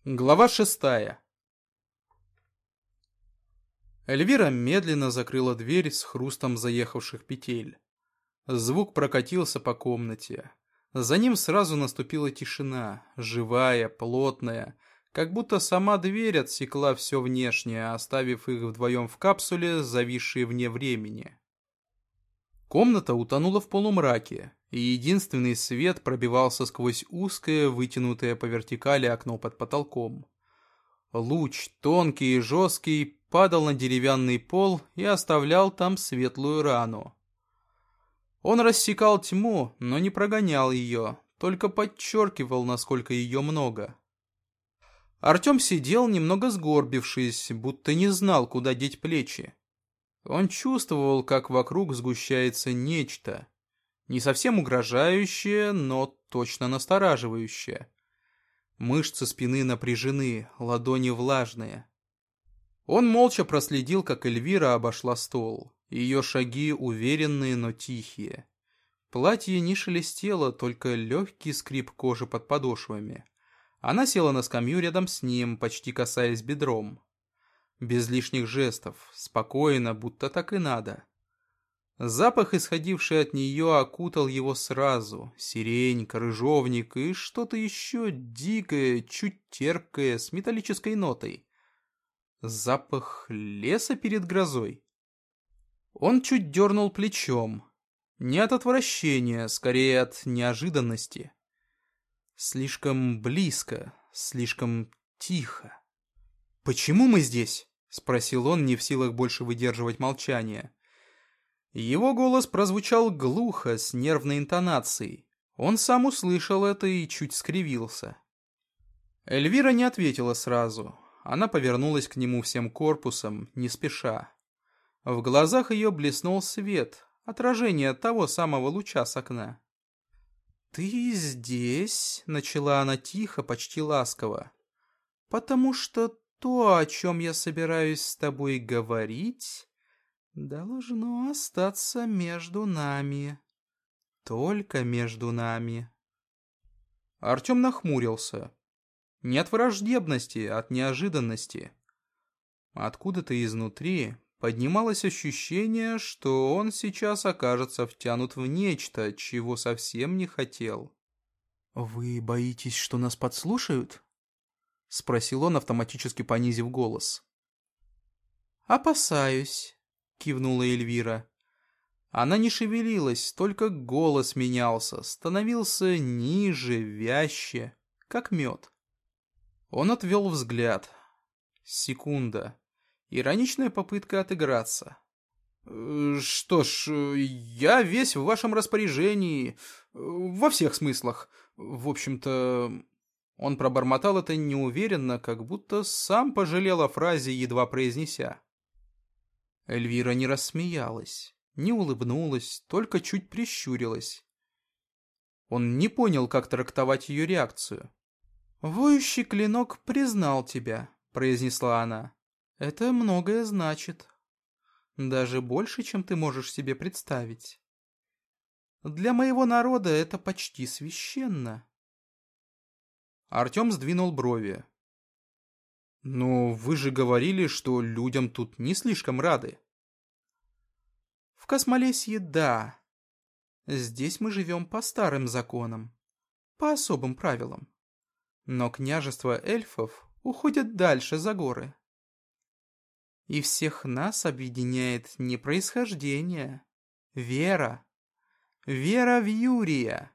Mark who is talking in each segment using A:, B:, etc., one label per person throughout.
A: Глава 6. Эльвира медленно закрыла дверь с хрустом заехавших петель. Звук прокатился по комнате. За ним сразу наступила тишина, живая, плотная, как будто сама дверь отсекла все внешнее, оставив их вдвоем в капсуле, зависшей вне времени. Комната утонула в полумраке, и единственный свет пробивался сквозь узкое, вытянутое по вертикали окно под потолком. Луч, тонкий и жесткий, падал на деревянный пол и оставлял там светлую рану. Он рассекал тьму, но не прогонял ее, только подчеркивал, насколько ее много. Артем сидел, немного сгорбившись, будто не знал, куда деть плечи. Он чувствовал, как вокруг сгущается нечто, не совсем угрожающее, но точно настораживающее. Мышцы спины напряжены, ладони влажные. Он молча проследил, как Эльвира обошла стол. Ее шаги уверенные, но тихие. Платье не шелестело, только легкий скрип кожи под подошвами. Она села на скамью рядом с ним, почти касаясь бедром. Без лишних жестов, спокойно, будто так и надо. Запах, исходивший от нее, окутал его сразу. Сирень, крыжовник и что-то еще дикое, чуть терпкое, с металлической нотой. Запах леса перед грозой. Он чуть дернул плечом. Не от отвращения, скорее от неожиданности. Слишком близко, слишком тихо. «Почему мы здесь?» — спросил он, не в силах больше выдерживать молчание. Его голос прозвучал глухо, с нервной интонацией. Он сам услышал это и чуть скривился. Эльвира не ответила сразу. Она повернулась к нему всем корпусом, не спеша. В глазах ее блеснул свет, отражение того самого луча с окна. «Ты здесь?» — начала она тихо, почти ласково. «Потому что то, о чем я собираюсь с тобой говорить, должно остаться между нами. Только между нами». Артем нахмурился. Не от враждебности, а от неожиданности. Откуда-то изнутри поднималось ощущение, что он сейчас окажется втянут в нечто, чего совсем не хотел. «Вы боитесь, что нас подслушают?» — спросил он, автоматически понизив голос. «Опасаюсь», — кивнула Эльвира. Она не шевелилась, только голос менялся, становился ниже, вяще, как мед. Он отвел взгляд. Секунда. Ироничная попытка отыграться. «Что ж, я весь в вашем распоряжении, во всех смыслах. В общем-то...» Он пробормотал это неуверенно, как будто сам пожалел о фразе, едва произнеся. Эльвира не рассмеялась, не улыбнулась, только чуть прищурилась. Он не понял, как трактовать ее реакцию. «Воющий клинок признал тебя», — произнесла она. «Это многое значит. Даже больше, чем ты можешь себе представить. Для моего народа это почти священно». Артем сдвинул брови. «Но вы же говорили, что людям тут не слишком рады». «В Космолесье — да. Здесь мы живем по старым законам, по особым правилам. Но княжества эльфов уходят дальше за горы. И всех нас объединяет не происхождение, вера. Вера в Юрия».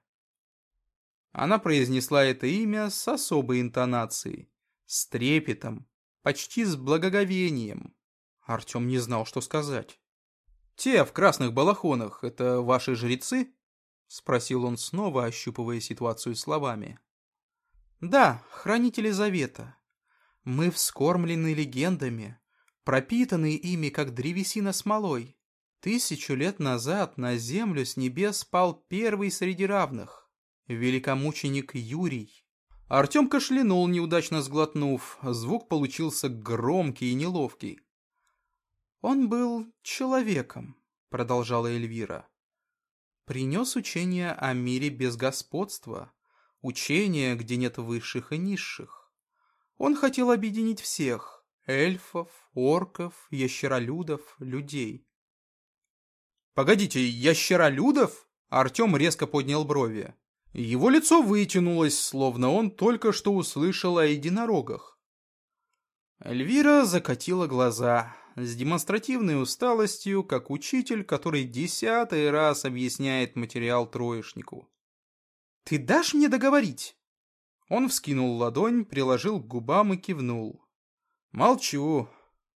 A: Она произнесла это имя с особой интонацией, с трепетом, почти с благоговением. Артем не знал, что сказать. «Те в красных балахонах — это ваши жрецы?» — спросил он снова, ощупывая ситуацию словами. «Да, хранители завета. Мы вскормлены легендами, пропитаны ими, как древесина смолой. 1000 лет назад на землю с небес спал первый среди равных. Великомученик Юрий». Артем кашлянул, неудачно сглотнув. Звук получился громкий и неловкий. «Он был человеком», — продолжала Эльвира. «Принес учение о мире без господства, учение, где нет высших и низших. Он хотел объединить всех — эльфов, орков, ящеролюдов, людей. «Погодите, ящеролюдов?» Артем резко поднял брови. Его лицо вытянулось, словно он только что услышал о единорогах. Эльвира закатила глаза с демонстративной усталостью, как учитель, который 10-й раз объясняет материал троечнику. «Ты дашь мне договорить?» Он вскинул ладонь, приложил к губам и кивнул. «Молчу».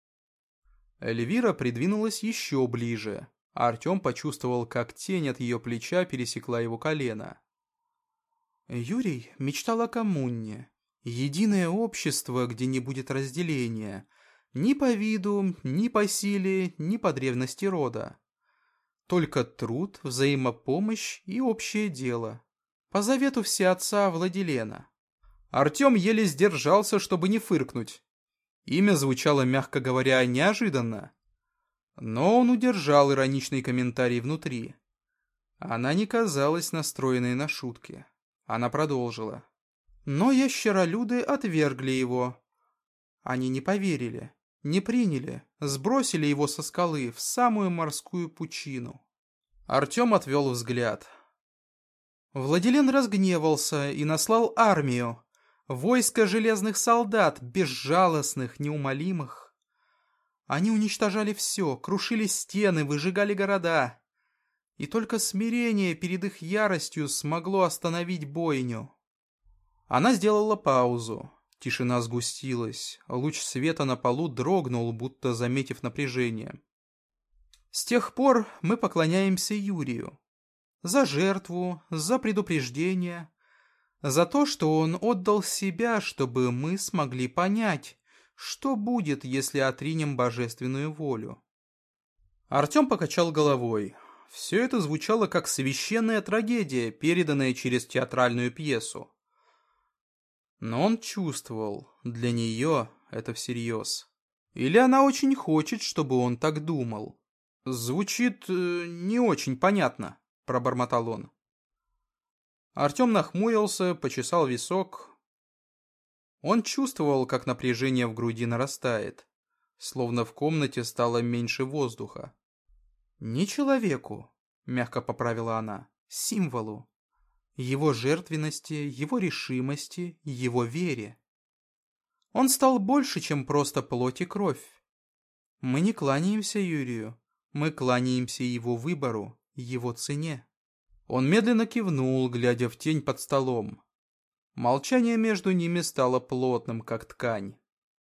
A: Эльвира придвинулась еще ближе, а Артем почувствовал, как тень от ее плеча пересекла его колено. Юрий мечтал о коммуне. Единое общество, где не будет разделения. Ни по виду, ни по силе, ни по древности рода. Только труд, взаимопомощь и общее дело. По завету всеотца Владилена. Артем еле сдержался, чтобы не фыркнуть. Имя звучало, мягко говоря, неожиданно. Но он удержал ироничный комментарий внутри. Она не казалась настроенной на шутки. Она продолжила. Но ящеролюды отвергли его. Они не поверили, не приняли, сбросили его со скалы в самую морскую пучину. Артем отвел взгляд. Владилен разгневался и наслал армию. Войско железных солдат, безжалостных, неумолимых. Они уничтожали все, крушили стены, выжигали города. И только смирение перед их яростью смогло остановить бойню. Она сделала паузу. Тишина сгустилась. Луч света на полу дрогнул, будто заметив напряжение. С тех пор мы поклоняемся Юрию. За жертву, за предупреждение, за то, что он отдал себя, чтобы мы смогли понять, что будет, если отринем божественную волю. Артем покачал головой. Все это звучало как священная трагедия, переданная через театральную пьесу. Но он чувствовал, для нее это всерьез. Или она очень хочет, чтобы он так думал. «Звучит не очень понятно», — пробормотал он. Артем нахмурился, почесал висок. Он чувствовал, как напряжение в груди нарастает, словно в комнате стало меньше воздуха. «Не человеку», — мягко поправила она, — «символу. Его жертвенности, его решимости, его вере. Он стал больше, чем просто плоть и кровь. Мы не кланяемся Юрию, мы кланяемся его выбору, его цене». Он медленно кивнул, глядя в тень под столом. Молчание между ними стало плотным, как ткань.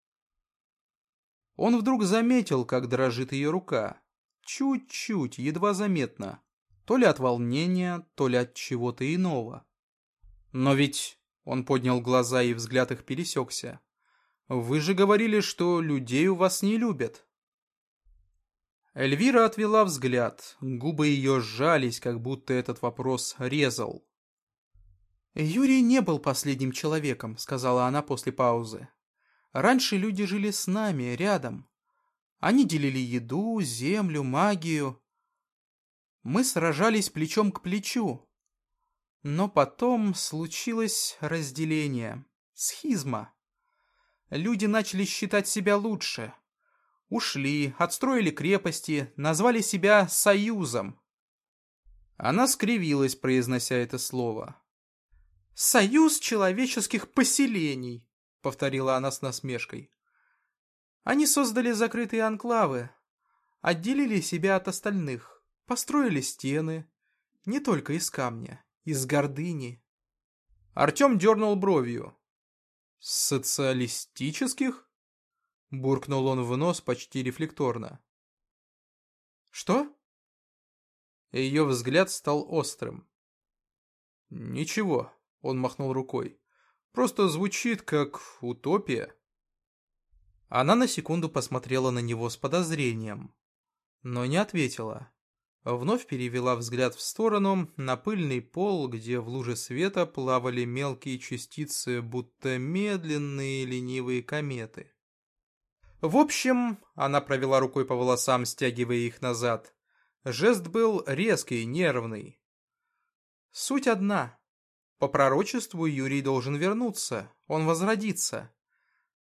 A: Он вдруг заметил, как дрожит ее рука. Чуть-чуть, едва заметно. То ли от волнения, то ли от чего-то иного. «Но ведь...» — он поднял глаза, и взгляд их пересекся. «Вы же говорили, что людей у вас не любят». Эльвира отвела взгляд. Губы ее сжались, как будто этот вопрос резал. «Юрий не был последним человеком», — сказала она после паузы. «Раньше люди жили с нами, рядом. Они делили еду, землю, магию. Мы сражались плечом к плечу. Но потом случилось разделение, схизма. Люди начали считать себя лучше. Ушли, отстроили крепости, назвали себя Союзом». Она скривилась, произнося это слово. «Союз человеческих поселений», — повторила она с насмешкой. «Они создали закрытые анклавы, отделили себя от остальных, построили стены, не только из камня, из гордыни». Артем дернул бровью. «Социалистических?» — буркнул он в нос почти рефлекторно. «Что?» Ее взгляд стал острым. «Ничего», — он махнул рукой. «Просто звучит как утопия». Она на секунду посмотрела на него с подозрением, но не ответила. Вновь перевела взгляд в сторону, на пыльный пол, где в луже света плавали мелкие частицы, будто медленные ленивые кометы. В общем, она провела рукой по волосам, стягивая их назад. Жест был резкий, нервный. Суть одна. По пророчеству Юрий должен вернуться, он возродится.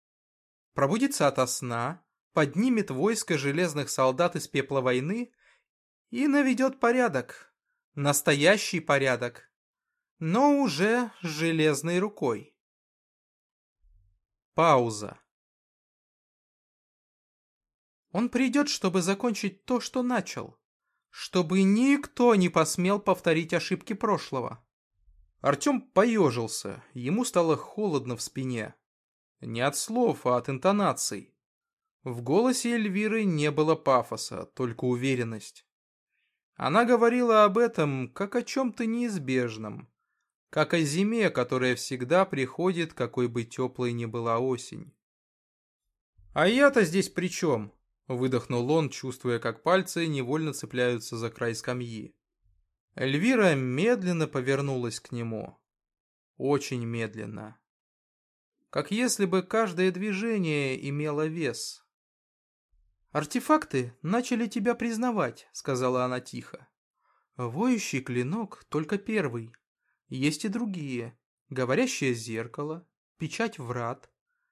A: пробудится ото сна, поднимет войско железных солдат из пепла войны и наведет порядок. Настоящий порядок. Но уже с железной рукой. Пауза. Он придет, чтобы закончить то, что начал. Чтобы никто не посмел повторить ошибки прошлого. Артем поежился, ему стало холодно в спине. Не от слов, а от интонаций. В голосе Эльвиры не было пафоса, только уверенность. Она говорила об этом, как о чем-то неизбежном. Как о зиме, которая всегда приходит, какой бы теплой ни была осень. «А я-то здесь при чем?» — выдохнул он, чувствуя, как пальцы невольно цепляются за край скамьи. Эльвира медленно повернулась к нему. Очень медленно. Как если бы каждое движение имело вес. «Артефакты начали тебя признавать», — сказала она тихо. «Воющий клинок только первый. Есть и другие. Говорящее зеркало, печать врат.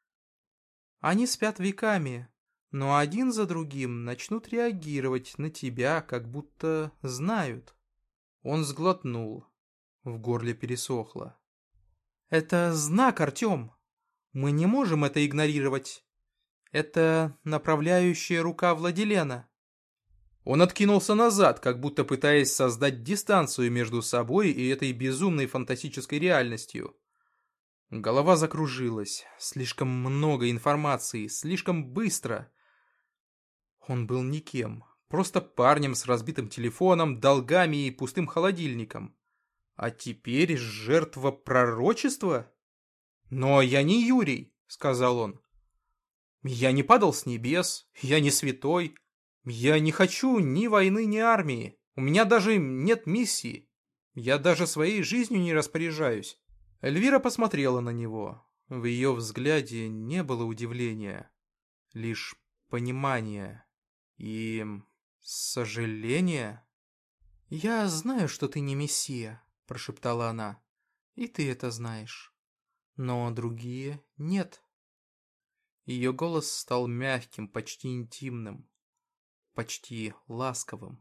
A: Они спят веками, но один за другим начнут реагировать на тебя, как будто знают». Он сглотнул. В горле пересохло. «Это знак, Артем. Мы не можем это игнорировать. Это направляющая рука Владилена». Он откинулся назад, как будто пытаясь создать дистанцию между собой и этой безумной фантастической реальностью. Голова закружилась. Слишком много информации, слишком быстро. Он был никем. Просто парнем с разбитым телефоном, долгами и пустым холодильником. А теперь жертва пророчества? «Но я не Юрий», — сказал он. «Я не падал с небес, я не святой. Я не хочу ни войны, ни армии. У меня даже нет миссии. Я даже своей жизнью не распоряжаюсь». Эльвира посмотрела на него. В ее взгляде не было удивления, лишь понимание и сожаление. «Я знаю, что ты не мессия», — прошептала она, — «и ты это знаешь. Но другие нет». Ее голос стал мягким, почти интимным, почти ласковым.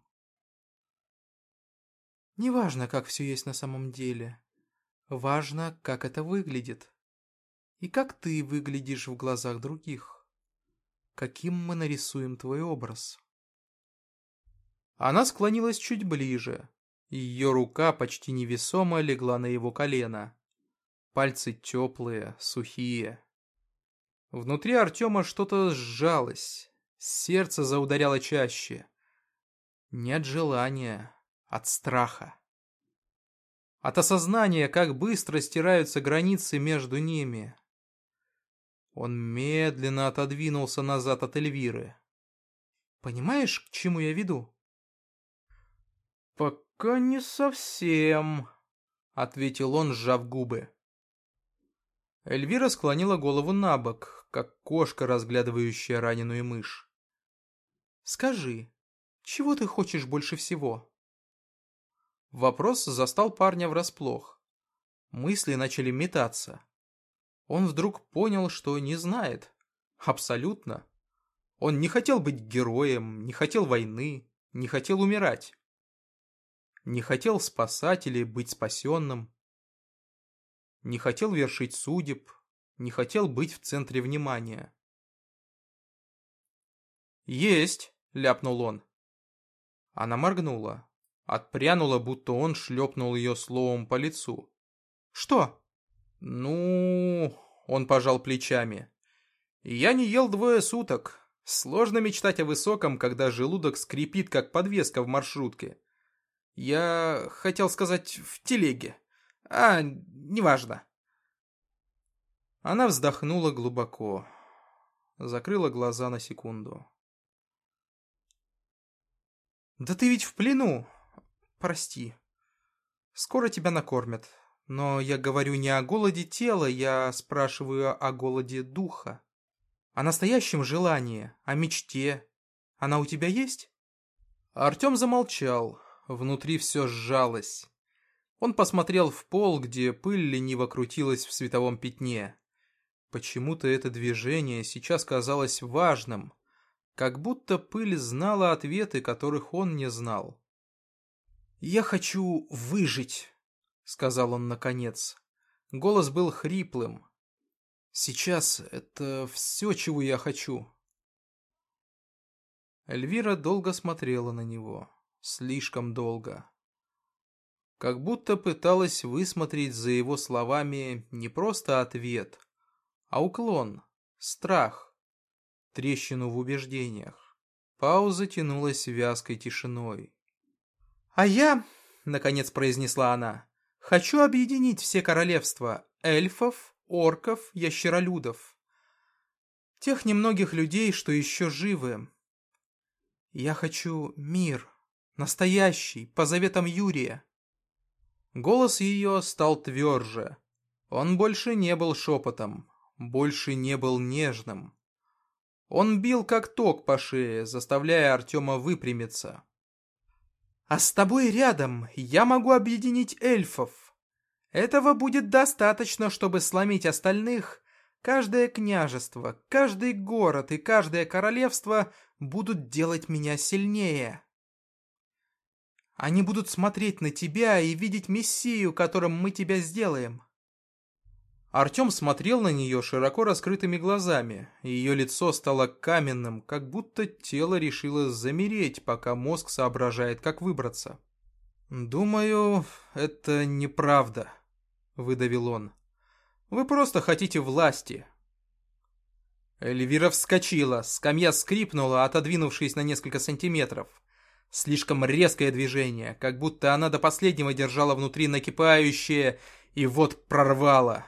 A: «Неважно, как все есть на самом деле. Важно, как это выглядит. И как ты выглядишь в глазах других. Каким мы нарисуем твой образ». Она склонилась чуть ближе. Ее рука почти невесомо легла на его колено. Пальцы теплые, сухие. Внутри Артема что-то сжалось. Сердце заударяло чаще. Не от желания, от страха. От осознания, как быстро стираются границы между ними. Он медленно отодвинулся назад от Эльвиры. «Понимаешь, к чему я веду?» «Пока не совсем», — ответил он, сжав губы. Эльвира склонила голову на бок, как кошка, разглядывающая раненую мышь. «Скажи, чего ты хочешь больше всего?» Вопрос застал парня врасплох. Мысли начали метаться. Он вдруг понял, что не знает. Абсолютно. Он не хотел быть героем, не хотел войны, не хотел умирать. Не хотел спасать или быть спасенным. Не хотел вершить судеб, не хотел быть в центре внимания. «Есть!» — ляпнул он. Она моргнула, отпрянула, будто он шлепнул ее словом по лицу. «Что?» «Ну...» — он пожал плечами. «Я не ел 2 суток. Сложно мечтать о высоком, когда желудок скрипит, как подвеска в маршрутке. Я хотел сказать в телеге. Неважно». Она вздохнула глубоко, закрыла глаза на секунду. «Да ты ведь в плену. Прости. Скоро тебя накормят. Но я говорю не о голоде тела, я спрашиваю о голоде духа. О настоящем желании, о мечте. Она у тебя есть?» Артем замолчал. Внутри все сжалось. Он посмотрел в пол, где пыль лениво крутилась в световом пятне. Почему-то это движение сейчас казалось важным, как будто пыль знала ответы, которых он не знал. «Я хочу выжить», — сказал он наконец. Голос был хриплым. «Сейчас это все, чего я хочу». Эльвира долго смотрела на него. Слишком долго. Как будто пыталась высмотреть за его словами не просто ответ, а уклон, страх, трещину в убеждениях. Пауза тянулась вязкой тишиной. «А я, — наконец произнесла она, — хочу объединить все королевства эльфов, орков, ящеролюдов. Тех немногих людей, что еще живы. Я хочу мир, настоящий, по заветам Юрия». Голос ее стал тверже. Он больше не был шепотом, больше не был нежным. Он бил как ток по шее, заставляя Артема выпрямиться. «А с тобой рядом я могу объединить эльфов. Этого будет достаточно, чтобы сломить остальных. Каждое княжество, каждый город и каждое королевство будут делать меня сильнее. Они будут смотреть на тебя и видеть мессию, которым мы тебя сделаем». Артем смотрел на нее широко раскрытыми глазами, и ее лицо стало каменным, как будто тело решило замереть, пока мозг соображает, как выбраться. «Думаю, это неправда», — выдавил он. «Вы просто хотите власти». Эльвира вскочила, скамья скрипнула, отодвинувшись на несколько сантиметров. Слишком резкое движение, как будто она до последнего держала внутри накипающее, и вот прорвала.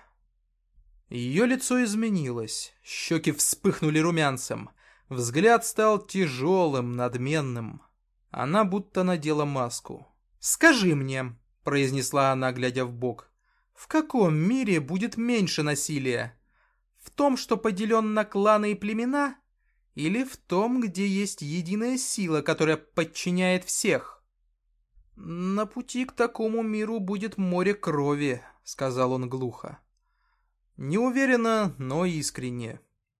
A: Ее лицо изменилось, щеки вспыхнули румянцем, взгляд стал тяжелым, надменным. Она будто надела маску. «Скажи мне», — произнесла она, глядя вбок, — «в каком мире будет меньше насилия? В том, что поделен на кланы и племена? Или в том, где есть единая сила, которая подчиняет всех?» «На пути к такому миру будет море крови», — сказал он глухо. Неуверенно, но искренне.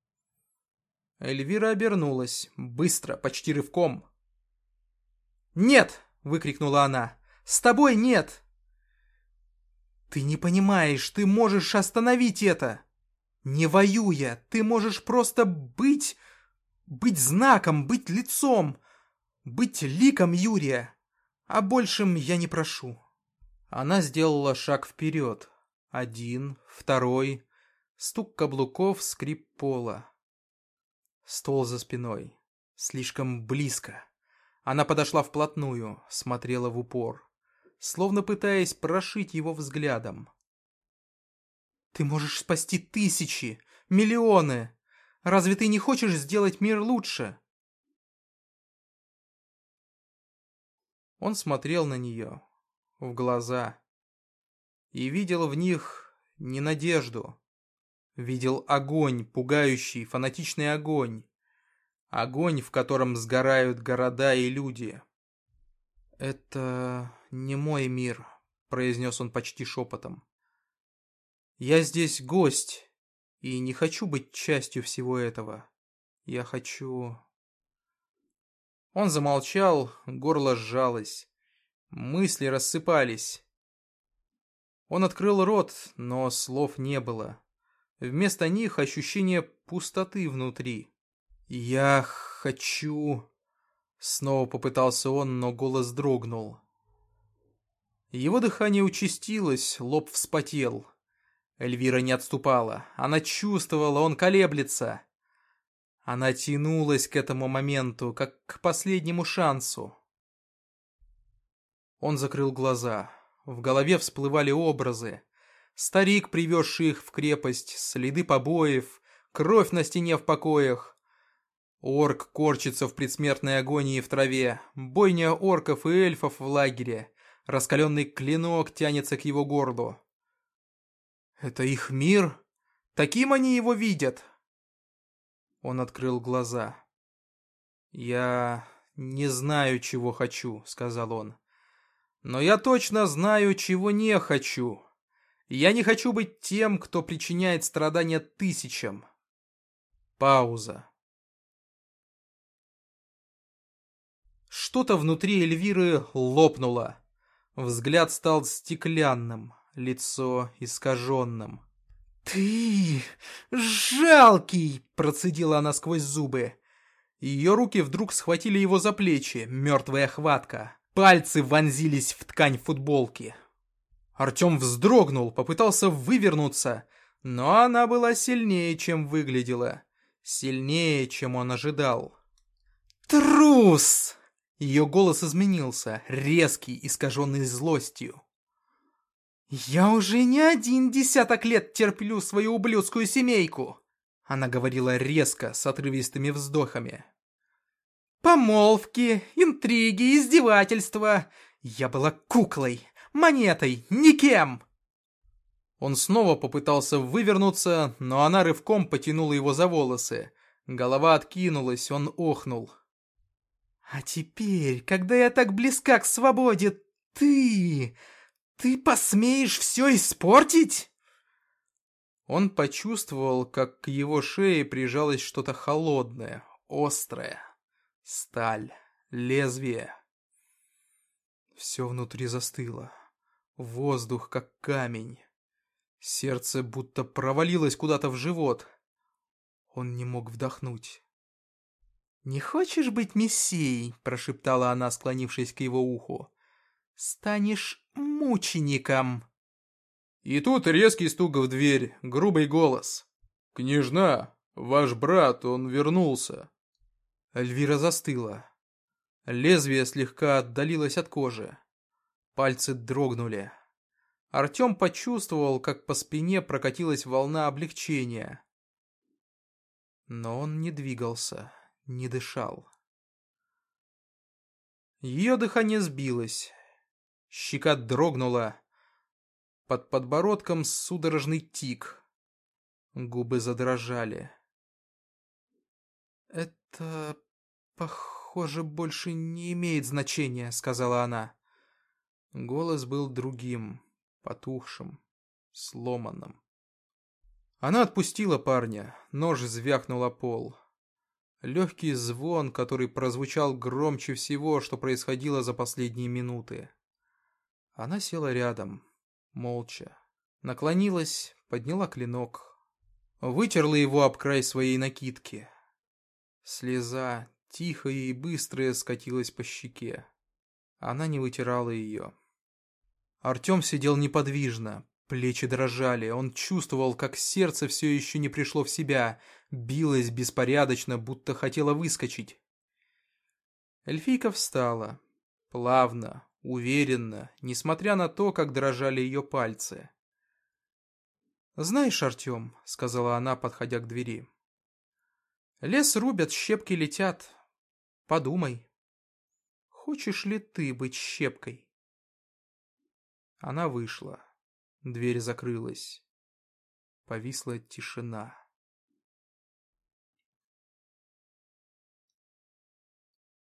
A: Эльвира обернулась, быстро, почти рывком. «Нет!» — выкрикнула она. «С тобой нет!» «Ты не понимаешь, ты можешь остановить это! Не воюя, ты можешь просто быть знаком, быть лицом, быть ликом Юрия, а большем я не прошу». Она сделала шаг вперед. Один, второй. Стук каблуков, скрип пола. Стол за спиной. Слишком близко. Она подошла вплотную, смотрела в упор, словно пытаясь прошить его взглядом. «Ты можешь спасти тысячи, миллионы. Разве ты не хочешь сделать мир лучше?» Он смотрел на нее, в глаза, и видел в них не надежду. Видел огонь, пугающий, фанатичный огонь. Огонь, в котором сгорают города и люди. «Это не мой мир», — произнес он почти шепотом. «Я здесь гость, и не хочу быть частью всего этого. Я хочу...» Он замолчал, горло сжалось. Мысли рассыпались. Он открыл рот, но слов не было. Вместо них ощущение пустоты внутри. «Я хочу...» Снова попытался он, но голос дрогнул. Его дыхание участилось, лоб вспотел. Эльвира не отступала. Она чувствовала, он колеблется. Она тянулась к этому моменту, как к последнему шансу. Он закрыл глаза. В голове всплывали образы. Старик, привезший их в крепость, следы побоев, кровь на стене в покоях. Орк корчится в предсмертной агонии в траве, бойня орков и эльфов в лагере, раскаленный клинок тянется к его горлу. Это их мир? Таким они его видят? Он открыл глаза. «Я не знаю, чего хочу», — сказал он. «Но я точно знаю, чего не хочу. Я не хочу быть тем, кто причиняет страдания тысячам. Пауза. Что-то внутри Эльвиры лопнуло. Взгляд стал стеклянным, лицо искаженным. «Ты жалкий!» — процедила она сквозь зубы. Ее руки вдруг схватили его за плечи, мертвая хватка. Пальцы вонзились в ткань футболки. Артем вздрогнул, попытался вывернуться, но она была сильнее, чем выглядела. Сильнее, чем он ожидал. «Трус!» Ее голос изменился, резкий, искаженный злостью. «Я уже не 1 десяток лет терплю свою ублюдскую семейку!» Она говорила резко, с отрывистыми вздохами. «Помолвки, интриги, издевательства. Я была куклой, монетой, никем!» Он снова попытался вывернуться, но она рывком потянула его за волосы. Голова откинулась, он охнул. «А теперь, когда я так близка к свободе, ты посмеешь все испортить?» Он почувствовал, как к его шее прижалось что-то холодное, острое. Сталь, лезвие. Все внутри застыло. Воздух, как камень. Сердце будто провалилось куда-то в живот. Он не мог вдохнуть. «Не хочешь быть мессией?» — прошептала она, склонившись к его уху. «Станешь мучеником». И тут резкий стук в дверь, грубый голос. «Княжна, ваш брат, он вернулся». Эльвира застыла. Лезвие слегка отдалилось от кожи. Пальцы дрогнули. Артем почувствовал, как по спине прокатилась волна облегчения. Но он не двигался, не дышал. Ее дыхание сбилось. Щека дрогнула. Под подбородком судорожный тик. Губы задрожали. «Это, похоже, больше не имеет значения», — сказала она. Голос был другим, потухшим, сломанным. Она отпустила парня, нож звякнул о пол. Легкий звон, который прозвучал громче всего, что происходило за последние минуты. Она села рядом, молча. Наклонилась, подняла клинок. Вытерла его об край своей накидки. Слеза, тихая и быстрая, скатилась по щеке. Она не вытирала ее. Артем сидел неподвижно, плечи дрожали. Он чувствовал, как сердце все еще не пришло в себя, билось беспорядочно, будто хотело выскочить. Эльфийка встала. Плавно, уверенно, несмотря на то, как дрожали ее пальцы. «Знаешь, Артем», — сказала она, подходя к двери, — «лес рубят, щепки летят. Подумай, хочешь ли ты быть щепкой?» Она вышла. Дверь закрылась. Повисла тишина.